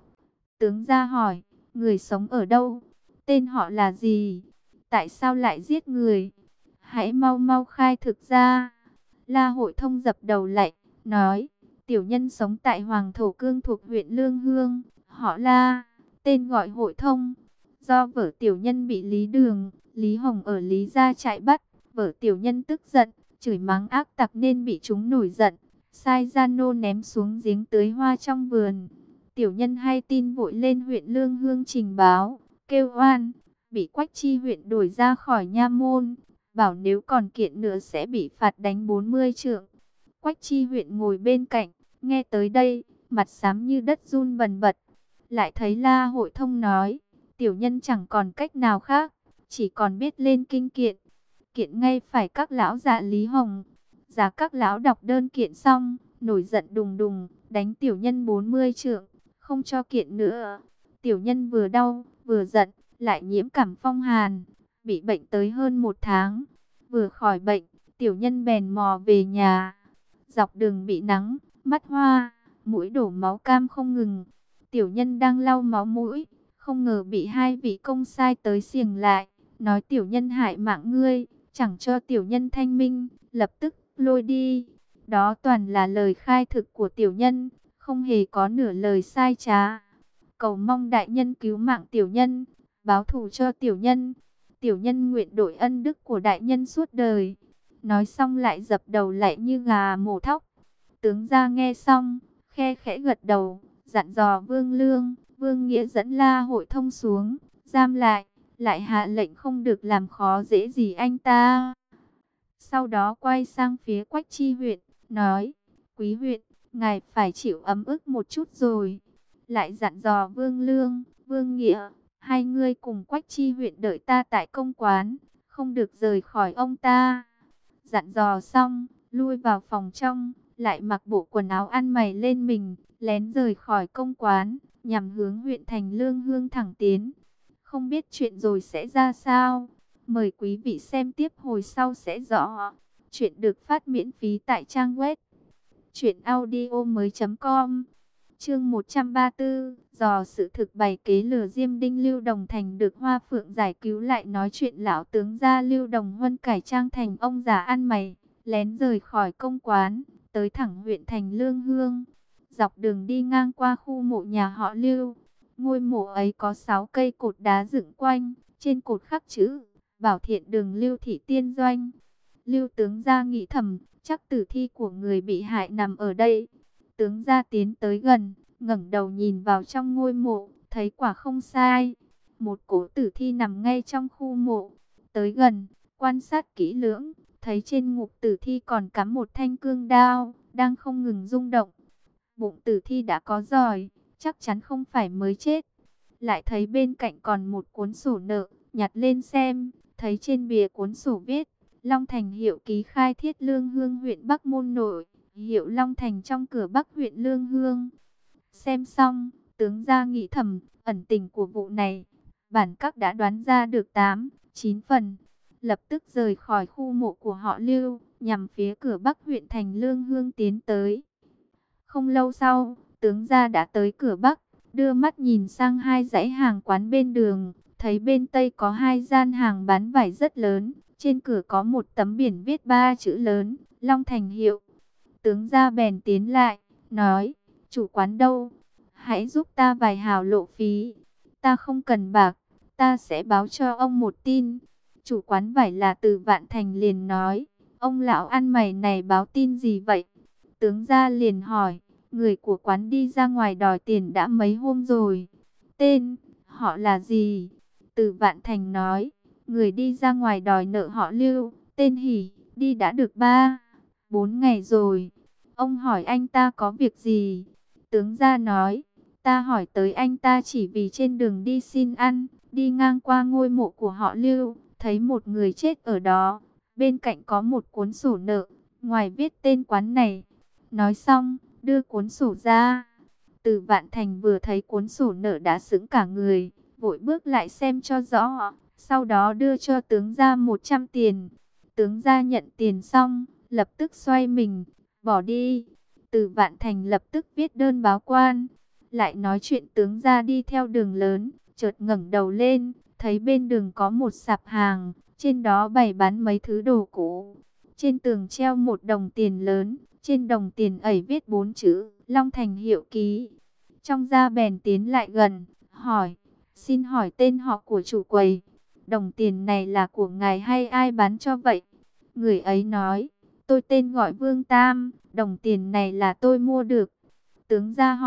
Tướng gia hỏi, người sống ở đâu? Tên họ là gì? Tại sao lại giết người? Hãy mau mau khai thực ra. La Hội Thông dập đầu lại, nói, tiểu nhân sống tại Hoàng Thổ Cương thuộc huyện Lương Hương, họ La, tên gọi Hội Thông. Do vợ tiểu nhân bị Lý Đường, Lý Hồng ở Lý gia trại bắt, vợ tiểu nhân tức giận, chửi mắng ác tặc nên bị chúng nổi giận, sai gia nô ném xuống giếng tưới hoa trong vườn. Tiểu nhân hay tin vội lên huyện Lương Hương trình báo, kêu oan, bị Quách Chi huyện đuổi ra khỏi nha môn, bảo nếu còn kiện nữa sẽ bị phạt đánh 40 trượng. Quách Chi huyện ngồi bên cạnh, nghe tới đây, mặt xám như đất run bần bật. Lại thấy La Hội Thông nói, tiểu nhân chẳng còn cách nào khác, chỉ còn biết lên kinh kiện. Kiện ngay phải các lão dạ Lý Hồng. Giá các lão đọc đơn kiện xong, nổi giận đùng đùng, đánh tiểu nhân 40 trượng, không cho kiện nữa. Tiểu nhân vừa đau, vừa giận, lại nhiễm cảm phong hàn, bị bệnh tới hơn 1 tháng. Vừa khỏi bệnh, tiểu nhân bèn mò về nhà. Dọc đường bị nắng, mắt hoa, mũi đổ máu cam không ngừng. Tiểu nhân đang lau máu mũi, không ngờ bị 2 vị công sai tới xiềng lại, nói tiểu nhân hại mạng ngươi, chẳng cho tiểu nhân thanh minh, lập tức lôi đi. Đó toàn là lời khai thực của tiểu nhân, không hề có nửa lời sai trá. Cầu mong đại nhân cứu mạng tiểu nhân, báo thù cho tiểu nhân. Tiểu nhân nguyện đội ân đức của đại nhân suốt đời. Nói xong lại dập đầu lạy như gà mổ thóc. Tướng gia nghe xong, khe khẽ gật đầu, dặn dò Vương Lương, Vương Nghĩa dẫn La Hội Thông xuống, giam lại hạ lệnh không được làm khó dễ gì anh ta. Sau đó quay sang phía Quách Chi huyện, nói, quý huyện, ngài phải chịu ấm ức một chút rồi. Lại dặn dò Vương Lương, Vương Nghĩa, hai người cùng Quách Chi huyện đợi ta tại công quán, không được rời khỏi ông ta. Dặn dò xong, lui vào phòng trong, lại mặc bộ quần áo ăn mày lên mình, lén rời khỏi công quán, nhằm hướng huyện thành Lương Hương thẳng tiến. Không biết chuyện rồi sẽ ra sao? Mời quý vị xem tiếp hồi sau sẽ rõ. Chuyện được phát miễn phí tại trang web truyệnaudiomoi.com. Chương 134, dò sự thực bày kế lừa Diêm Đinh. Lưu Đồng Thành được Hoa Phượng giải cứu lại nói chuyện lão tướng gia Lưu Đồng Huân cải trang thành ông già ăn mày, lén rời khỏi công quán, tới thẳng huyện thành Lương Hương. Dọc đường đi ngang qua khu mộ nhà họ Lưu. Ngôi mộ ấy có 6 cây cột đá dựng quanh, trên cột khắc chữ Bảo Thiện Đường Lưu Thị Tiên Doanh. Lưu tướng gia nghĩ thầm, chắc tử thi của người bị hại nằm ở đây. Tướng gia tiến tới gần, ngẩng đầu nhìn vào trong ngôi mộ, thấy quả không sai. Một cỗ tử thi nằm ngay trong khu mộ. Tới gần, quan sát kỹ lưỡng, thấy trên ngục tử thi còn cắm một thanh cương đao, đang không ngừng rung động. Bụng tử thi đã có giòi, chắc chắn không phải mới chết. Lại thấy bên cạnh còn một cuốn sổ nợ, nhặt lên xem, thấy trên bìa cuốn sổ viết, Long Thành hiệu ký khai thiết Lương Hương huyện Bắc Môn Nội, hiệu Long Thành trong cửa Bắc huyện Lương Hương. Xem xong, tướng gia nghĩ thầm, ẩn tình của vụ này, bản các đã đoán ra được 8-9 phần. Lập tức rời khỏi khu mộ của họ Lưu, nhằm phía cửa Bắc huyện thành Lương Hương tiến tới. Không lâu sau, tướng gia đã tới cửa Bắc, đưa mắt nhìn sang 2 dãy hàng quán bên đường, thấy bên Tây có 2 gian hàng bán vải rất lớn, trên cửa có một tấm biển viết 3 chữ lớn, Long Thành hiệu. Tướng gia bèn tiến lại, nói, chủ quán đâu? Hãy giúp ta vài hào lộ phí. Ta không cần bạc, ta sẽ báo cho ông một tin. Chủ quán vải là Từ Vạn Thành liền nói, ông lão ăn mày này báo tin gì vậy? Tướng gia liền hỏi, người của quán đi ra ngoài đòi tiền đã mấy hôm rồi. Tên, họ là gì? Từ Vạn Thành nói, người đi ra ngoài đòi nợ họ Lưu, tên Hỷ, đi đã được 3-4 ngày rồi. Ông hỏi anh ta có việc gì? Tướng gia nói, ta hỏi tới anh ta chỉ vì trên đường đi xin ăn, đi ngang qua ngôi mộ của họ Lưu, thấy một người chết ở đó. Bên cạnh có một cuốn sổ nợ, ngoài viết tên quán này. Nói xong, đưa cuốn sổ ra. Từ Vạn Thành vừa thấy cuốn sổ nợ đã sững cả người, vội bước lại xem cho rõ, sau đó đưa cho tướng gia 100 tiền. Tướng gia nhận tiền xong, lập tức xoay mình, bỏ đi. Từ Vạn Thành lập tức viết đơn báo quan. Lại nói chuyện tướng gia đi theo đường lớn, chợt ngẩng đầu lên, thấy bên đường có một sạp hàng, trên đó bày bán mấy thứ đồ cũ. Trên tường treo một đồng tiền lớn, trên đồng tiền ấy viết 4 chữ, Long Thành hiệu ký. Trong gia bèn tiến lại gần, hỏi, xin hỏi tên họ của chủ quầy. Đồng tiền này là của ngài hay ai bán cho vậy? Người ấy nói, tôi tên gọi Vương Tam, đồng tiền này là tôi mua được. Tướng gia hỏi,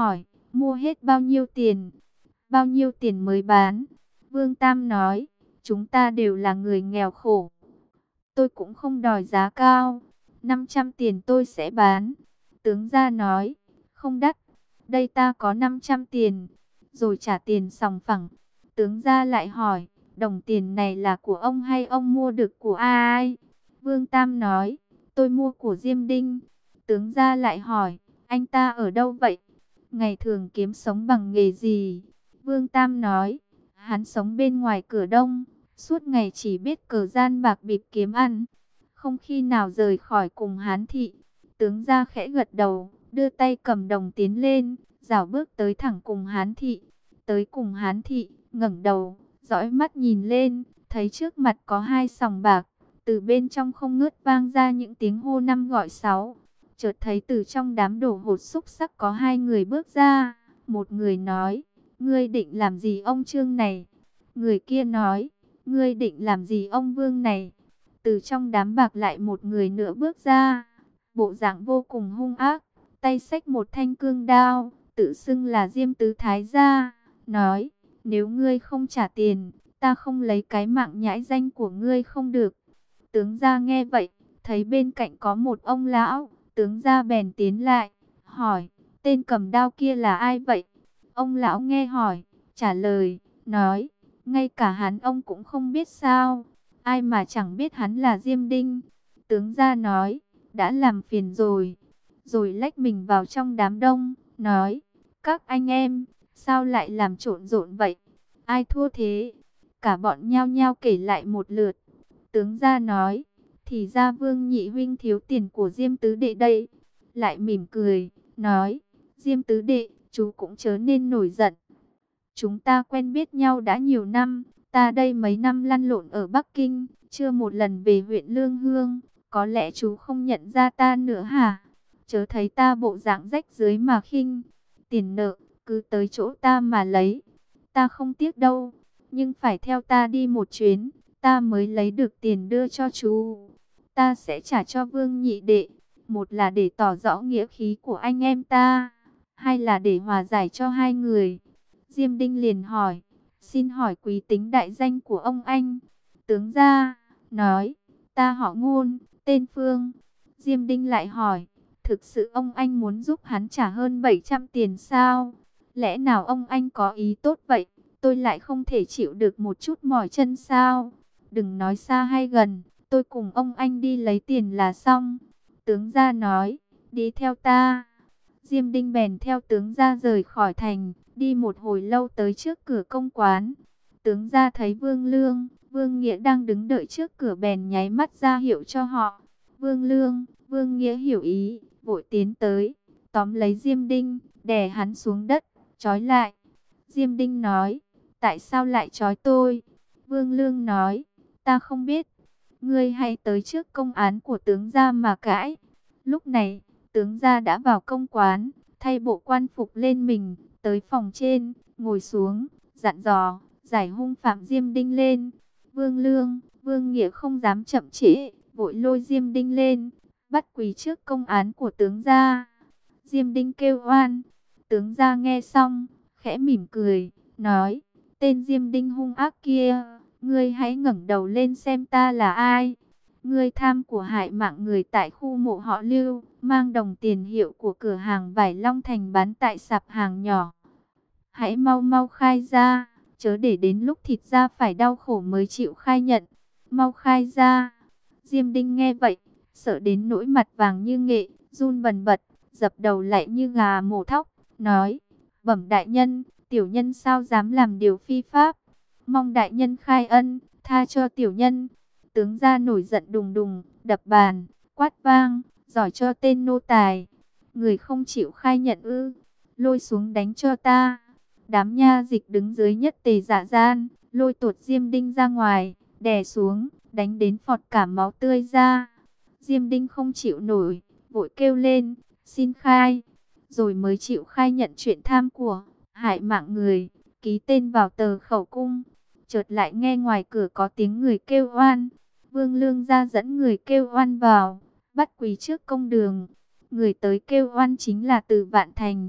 Mua hết bao nhiêu tiền? Bao nhiêu tiền mới bán? Vương Tam nói, chúng ta đều là người nghèo khổ. Tôi cũng không đòi giá cao. 500 tiền tôi sẽ bán. Tướng gia nói, không đắt. Đây ta có 500 tiền. Rồi trả tiền sòng phẳng. Tướng gia lại hỏi, đồng tiền này là của ông hay ông mua được của ai? Vương Tam nói, tôi mua của Diêm Đinh. Tướng gia lại hỏi, anh ta ở đâu vậy? Ngày thường kiếm sống bằng nghề gì? Vương Tam nói, hắn sống bên ngoài cửa Đông, suốt ngày chỉ biết cờ gian bạc bịp kiếm ăn, không khi nào rời khỏi cùng Hán thị. Tướng gia khẽ gật đầu, đưa tay cầm đồng tiến lên, rảo bước tới thẳng cùng Hán thị. Tới cùng Hán thị, ngẩng đầu, dõi mắt nhìn lên, thấy trước mặt có hai sòng bạc, từ bên trong không ngớt vang ra những tiếng hô năm gọi sáu. Chợt thấy từ trong đám đổ hột xúc xắc có hai người bước ra, một người nói, ngươi định làm gì ông Trương này? Người kia nói, ngươi định làm gì ông Vương này? Từ trong đám bạc lại một người nữa bước ra, bộ dạng vô cùng hung ác, tay xách một thanh cương đao, tự xưng là Diêm Tứ Thái gia, nói, nếu ngươi không trả tiền, ta không lấy cái mạng nhãi danh của ngươi không được. Tướng gia nghe vậy, thấy bên cạnh có một ông lão, tướng gia bèn tiến lại, hỏi, tên cầm đao kia là ai vậy? Ông lão nghe hỏi, trả lời, nói, ngay cả hắn ông cũng không biết sao? Ai mà chẳng biết hắn là Diêm Đinh. Tướng gia nói, đã làm phiền rồi. Rồi lách mình vào trong đám đông, nói, các anh em, sao lại làm trộn rộn vậy? Ai thua thế? Cả bọn nhao nhao kể lại một lượt. Tướng gia nói, thì ra Vương nhị huynh thiếu tiền của Diêm tứ đệ đây. Lại mỉm cười, nói, Diêm tứ đệ, chú cũng chớ nên nổi giận. Chúng ta quen biết nhau đã nhiều năm, ta đây mấy năm lăn lộn ở Bắc Kinh, chưa một lần về huyện Lương Hương, có lẽ chú không nhận ra ta nữa hả? Chớ thấy ta bộ dạng rách rưới mà khinh, tiền nợ, cứ tới chỗ ta mà lấy, ta không tiếc đâu, nhưng phải theo ta đi một chuyến, ta mới lấy được tiền đưa cho chú. Ta sẽ trả cho Vương nhị đệ, một là để tỏ rõ nghĩa khí của anh em ta, hai là để hòa giải cho hai người. Diêm Đinh liền hỏi, xin hỏi quý tính đại danh của ông anh? Tướng gia nói, ta họ Ngôn, tên Phương. Diêm Đinh lại hỏi, thực sự ông anh muốn giúp hắn trả hơn 700 tiền sao? Lẽ nào ông anh có ý tốt vậy? Tôi lại không thể chịu được một chút mỏi chân sao? Đừng nói xa hay gần, tôi cùng ông anh đi lấy tiền là xong. Tướng gia nói, đi theo ta. Diêm Đinh bèn theo tướng gia rời khỏi thành, đi một hồi lâu tới trước cửa công quán. Tướng gia thấy Vương Lương, Vương Nghĩa đang đứng đợi trước cửa bèn nháy mắt ra hiệu cho họ. Vương Lương, Vương Nghĩa hiểu ý, vội tiến tới, tóm lấy Diêm Đinh, đè hắn xuống đất, trói lại. Diêm Đinh nói, tại sao lại trói tôi? Vương Lương nói, ta không biết. Ngươi hãy tới trước công án của tướng gia mà cãi. Lúc này, tướng gia đã vào công quán, thay bộ quan phục lên mình, tới phòng trên, ngồi xuống, dặn dò, giải hung phạm Diêm Đinh lên. Vương Lương, Vương Nghĩa không dám chậm trễ, vội lôi Diêm Đinh lên, bắt quỳ trước công án của tướng gia. Diêm Đinh kêu oan. Tướng gia nghe xong, khẽ mỉm cười, nói, tên Diêm Đinh hung ác kia, ngươi hãy ngẩng đầu lên xem ta là ai. Ngươi tham của hại mạng người tại khu mộ họ Lưu, mang đồng tiền hiệu của cửa hàng vải Long Thành bán tại sạp hàng nhỏ. Hãy mau mau khai ra, chớ để đến lúc thịt ra phải đau khổ mới chịu khai nhận. Mau khai ra. Diêm Đinh nghe vậy, sợ đến nỗi mặt vàng như nghệ, run bần bật, dập đầu lại như gà mổ thóc, nói, bẩm đại nhân, tiểu nhân sao dám làm điều phi pháp, mong đại nhân khai ân, tha cho tiểu nhân. Tướng gia nổi giận đùng đùng, đập bàn, quát vang, giỏi cho tên nô tài. Người không chịu khai nhận ư, lôi xuống đánh cho ta. Đám nha dịch đứng dưới nhất tề dạ gian, lôi tuột Diêm Đinh ra ngoài, đè xuống, đánh đến phọt cả máu tươi ra. Diêm Đinh không chịu nổi, vội kêu lên, xin khai. Rồi mới chịu khai nhận chuyện tham của, hại mạng người, ký tên vào tờ khẩu cung. Chợt lại nghe ngoài cửa có tiếng người kêu oan. Vương Lương ra dẫn người kêu oan vào, bắt quỳ trước công đường. Người tới kêu oan chính là Từ Vạn Thành.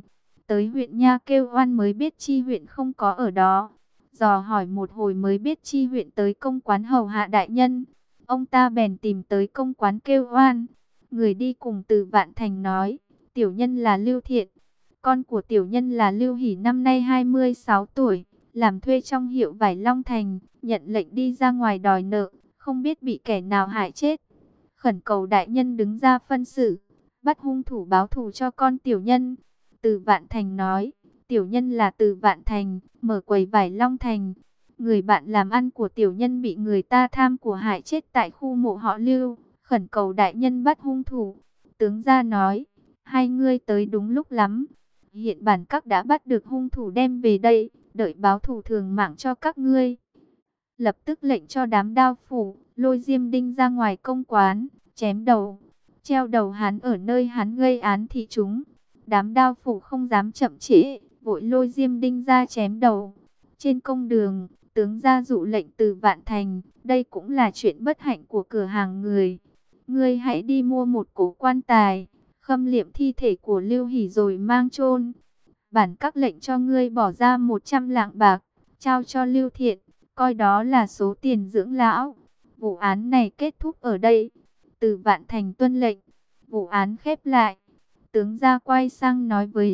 tới huyện Nha kêu oan mới biết Chi huyện không có ở đó. Dò hỏi một hồi mới biết Chi huyện tới công quán hầu hạ đại nhân. Ông ta bèn tìm tới công quán kêu oan. Người đi cùng từ Vạn Thành nói, tiểu nhân là Lưu Thiện, con của tiểu nhân là Lưu Hỷ, năm nay 26 tuổi, làm thuê trong hiệu vải Long Thành, nhận lệnh đi ra ngoài đòi nợ, không biết bị kẻ nào hại chết. Khẩn cầu đại nhân đứng ra phân xử, bắt hung thủ báo thù cho con tiểu nhân. Từ Vạn Thành nói, tiểu nhân là Từ Vạn Thành, mở quầy vải Long Thành. Người bạn làm ăn của tiểu nhân bị người ta tham của hại chết tại khu mộ họ Lưu, khẩn cầu đại nhân bắt hung thủ. Tướng gia nói, hai ngươi tới đúng lúc lắm. Hiện bản các đã bắt được hung thủ đem về đây, đợi báo thù thường mạng cho các ngươi. Lập tức lệnh cho đám đao phủ, lôi Diêm Đinh ra ngoài công quán, chém đầu, treo đầu hắn ở nơi hắn gây án thị chúng. Đám đao phủ không dám chậm trễ, vội lôi Diêm Đinh ra chém đầu. Trên công đường, tướng gia dụ lệnh Từ Vạn Thành, đây cũng là chuyện bất hạnh của cửa hàng người. Ngươi hãy đi mua một cổ quan tài, khâm liệm thi thể của Lưu Hỷ rồi mang chôn. Bản các lệnh cho ngươi bỏ ra 100 lạng bạc, trao cho Lưu Thiện, coi đó là số tiền dưỡng lão. Vụ án này kết thúc ở đây. Từ Vạn Thành tuân lệnh, vụ án khép lại. Tướng gia quay sang nói với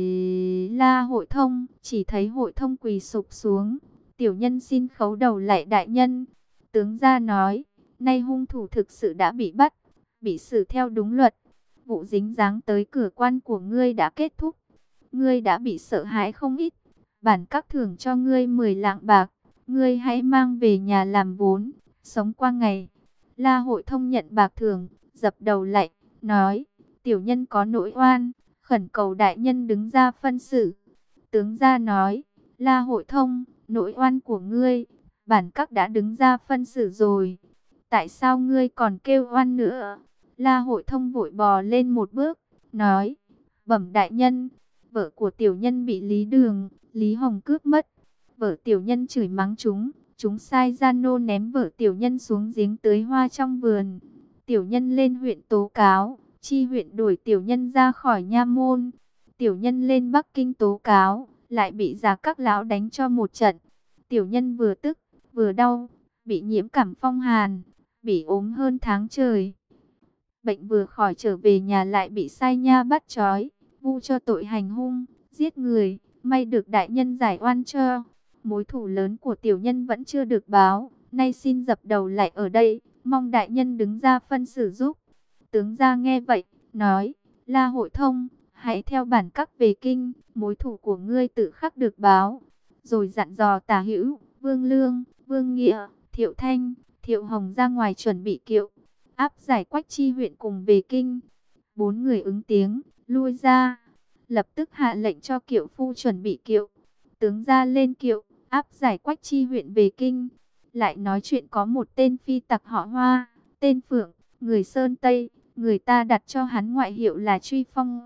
La Hội Thông, chỉ thấy Hội Thông quỳ sụp xuống. Tiểu nhân xin khấu đầu lại đại nhân. Tướng gia nói, nay hung thủ thực sự đã bị bắt, bị xử theo đúng luật. Vụ dính dáng tới cửa quan của ngươi đã kết thúc. Ngươi đã bị sợ hãi không ít. Bản các thưởng cho ngươi 10 lạng bạc. Ngươi hãy mang về nhà làm vốn, sống qua ngày. La Hội Thông nhận bạc thưởng, dập đầu lạy, nói, tiểu nhân có nỗi oan, khẩn cầu đại nhân đứng ra phân xử. Tướng gia nói, La Hội Thông, nỗi oan của ngươi, bản các đã đứng ra phân xử rồi. Tại sao ngươi còn kêu oan nữa? La Hội Thông vội bò lên một bước, nói, bẩm đại nhân, vợ của tiểu nhân bị Lý Đường, Lý Hồng cướp mất. Vợ tiểu nhân chửi mắng chúng sai gian nô ném vợ tiểu nhân xuống giếng tưới hoa trong vườn. Tiểu nhân lên huyện tố cáo, Chi huyện đuổi tiểu nhân ra khỏi nha môn. Tiểu nhân lên Bắc Kinh tố cáo, lại bị già các lão đánh cho một trận. Tiểu nhân vừa tức, vừa đau, bị nhiễm cảm phong hàn, bị ốm hơn tháng trời. Bệnh vừa khỏi trở về nhà lại bị sai nha bắt trói, vu cho tội hành hung, giết người, may được đại nhân giải oan cho. Mối thù lớn của tiểu nhân vẫn chưa được báo, nay xin dập đầu lại ở đây, mong đại nhân đứng ra phân xử giúp. Tướng gia nghe vậy, nói, La Hội Thông, hãy theo bản các về kinh, mối thù của ngươi tự khắc được báo. Rồi dặn dò Tả Hữu, Vương Lương, Vương Nghĩa, Thiệu Thanh, Thiệu Hồng ra ngoài chuẩn bị kiệu, áp giải Quách Chi huyện cùng về kinh. 4 người ứng tiếng, lui ra, lập tức hạ lệnh cho kiệu phu chuẩn bị kiệu. Tướng gia lên kiệu, áp giải Quách Chi huyện về kinh. Lại nói chuyện có một tên phi tặc họ Hoa, tên Phượng, người Sơn Tây, người ta đặt cho hắn ngoại hiệu là Truy Phong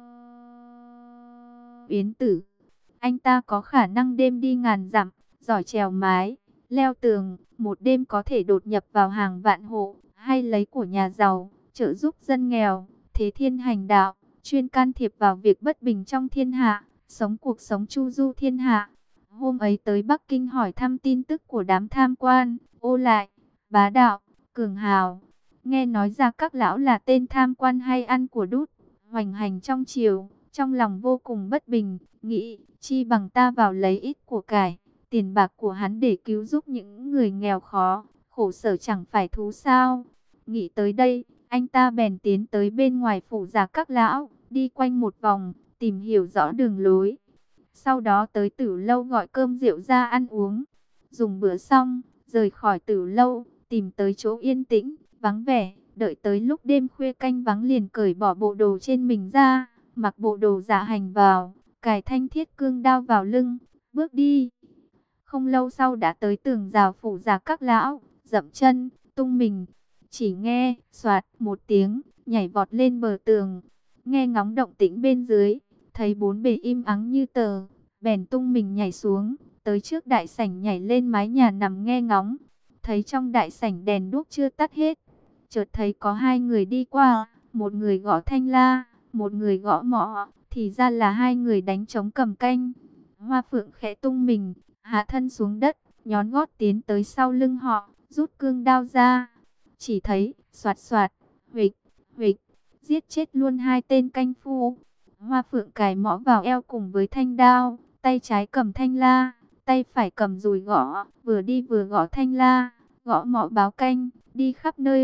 Yến Tử. Anh ta có khả năng đêm đi ngàn dặm, giỏi trèo mái, leo tường, một đêm có thể đột nhập vào hàng vạn hộ, hay lấy của nhà giàu, trợ giúp dân nghèo, thế thiên hành đạo, chuyên can thiệp vào việc bất bình trong thiên hạ, sống cuộc sống chu du thiên hạ. Hôm ấy tới Bắc Kinh hỏi thăm tin tức của đám tham quan, Ô Lại, Bá Đạo, Cường Hào. Nghe nói ra các lão là tên tham quan hay ăn của đút, hoành hành trong triều, trong lòng vô cùng bất bình, nghĩ chi bằng ta vào lấy ít của cải, tiền bạc của hắn để cứu giúp những người nghèo khó, khổ sở chẳng phải thú sao. Nghĩ tới đây, anh ta bèn tiến tới bên ngoài phủ Già Các lão, đi quanh một vòng, tìm hiểu rõ đường lối. Sau đó tới Tử Lâu gọi cơm rượu ra ăn uống. Dùng bữa xong, rời khỏi Tử Lâu, tìm tới chỗ yên tĩnh, vắng vẻ. Đợi tới lúc đêm khuya canh vắng liền cởi bỏ bộ đồ trên mình ra, mặc bộ đồ dạ hành vào, cài thanh thiết cương đao vào lưng, bước đi. Không lâu sau đã tới tường rào phủ Già Các lão, dậm chân, tung mình. Chỉ nghe, soạt một tiếng, nhảy vọt lên bờ tường. Nghe ngóng động tĩnh bên dưới, thấy bốn bề im ắng như tờ, bèn tung mình nhảy xuống, tới trước đại sảnh nhảy lên mái nhà nằm nghe ngóng. Thấy trong đại sảnh đèn đuốc chưa tắt hết, chợt thấy có hai người đi qua, một người gõ thanh la, một người gõ mõ. thì ra là hai người đánh trống cầm canh. Hoa Phượng khẽ tung mình, hạ thân xuống đất, nhón gót tiến tới sau lưng họ, rút cương đao ra. Chỉ thấy, xoạt xoạt, huỵch, huỵch, giết chết luôn hai tên canh phu. Hoa Phượng cài mõ vào eo cùng với thanh đao, tay trái cầm thanh la, tay phải cầm dùi gõ, vừa đi vừa gõ thanh la, gõ mõ báo canh, đi khắp nơi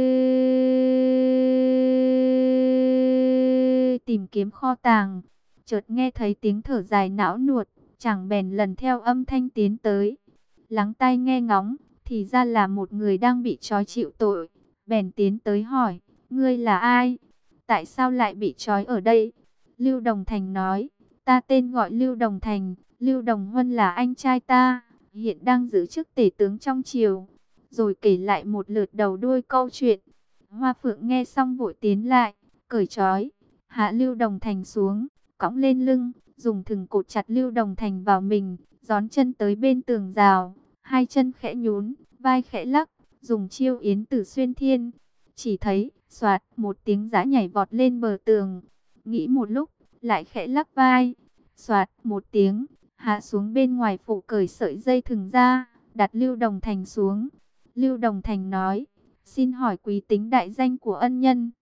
tìm kiếm kho tàng. Chợt nghe thấy tiếng thở dài não nuột, chàng bèn lần theo âm thanh tiến tới. Lắng tai nghe ngóng, thì ra là một người đang bị trói chịu tội. Bèn tiến tới hỏi, ngươi là ai? Tại sao lại bị trói ở đây? Lưu Đồng Thành nói, ta tên gọi Lưu Đồng Thành, Lưu Đồng Huân là anh trai ta, hiện đang giữ chức tể tướng trong triều. Rồi kể lại một lượt đầu đuôi câu chuyện. Hoa Phượng nghe xong vội tiến lại, cởi trói, hạ Lưu Đồng Thành xuống, cõng lên lưng, dùng thừng cột chặt Lưu Đồng Thành vào mình, gión chân tới bên tường rào, hai chân khẽ nhún, vai khẽ lắc, dùng chiêu yến tử xuyên thiên. Chỉ thấy, xoạt, một tiếng giã nhảy vọt lên bờ tường, nghĩ một lúc, lại khẽ lắc vai, xoạt, một tiếng, hạ xuống bên ngoài phủ cởi sợi dây thừng ra, đặt Lưu Đồng Thành xuống. Lưu Đồng Thành nói, xin hỏi quý tính đại danh của ân nhân.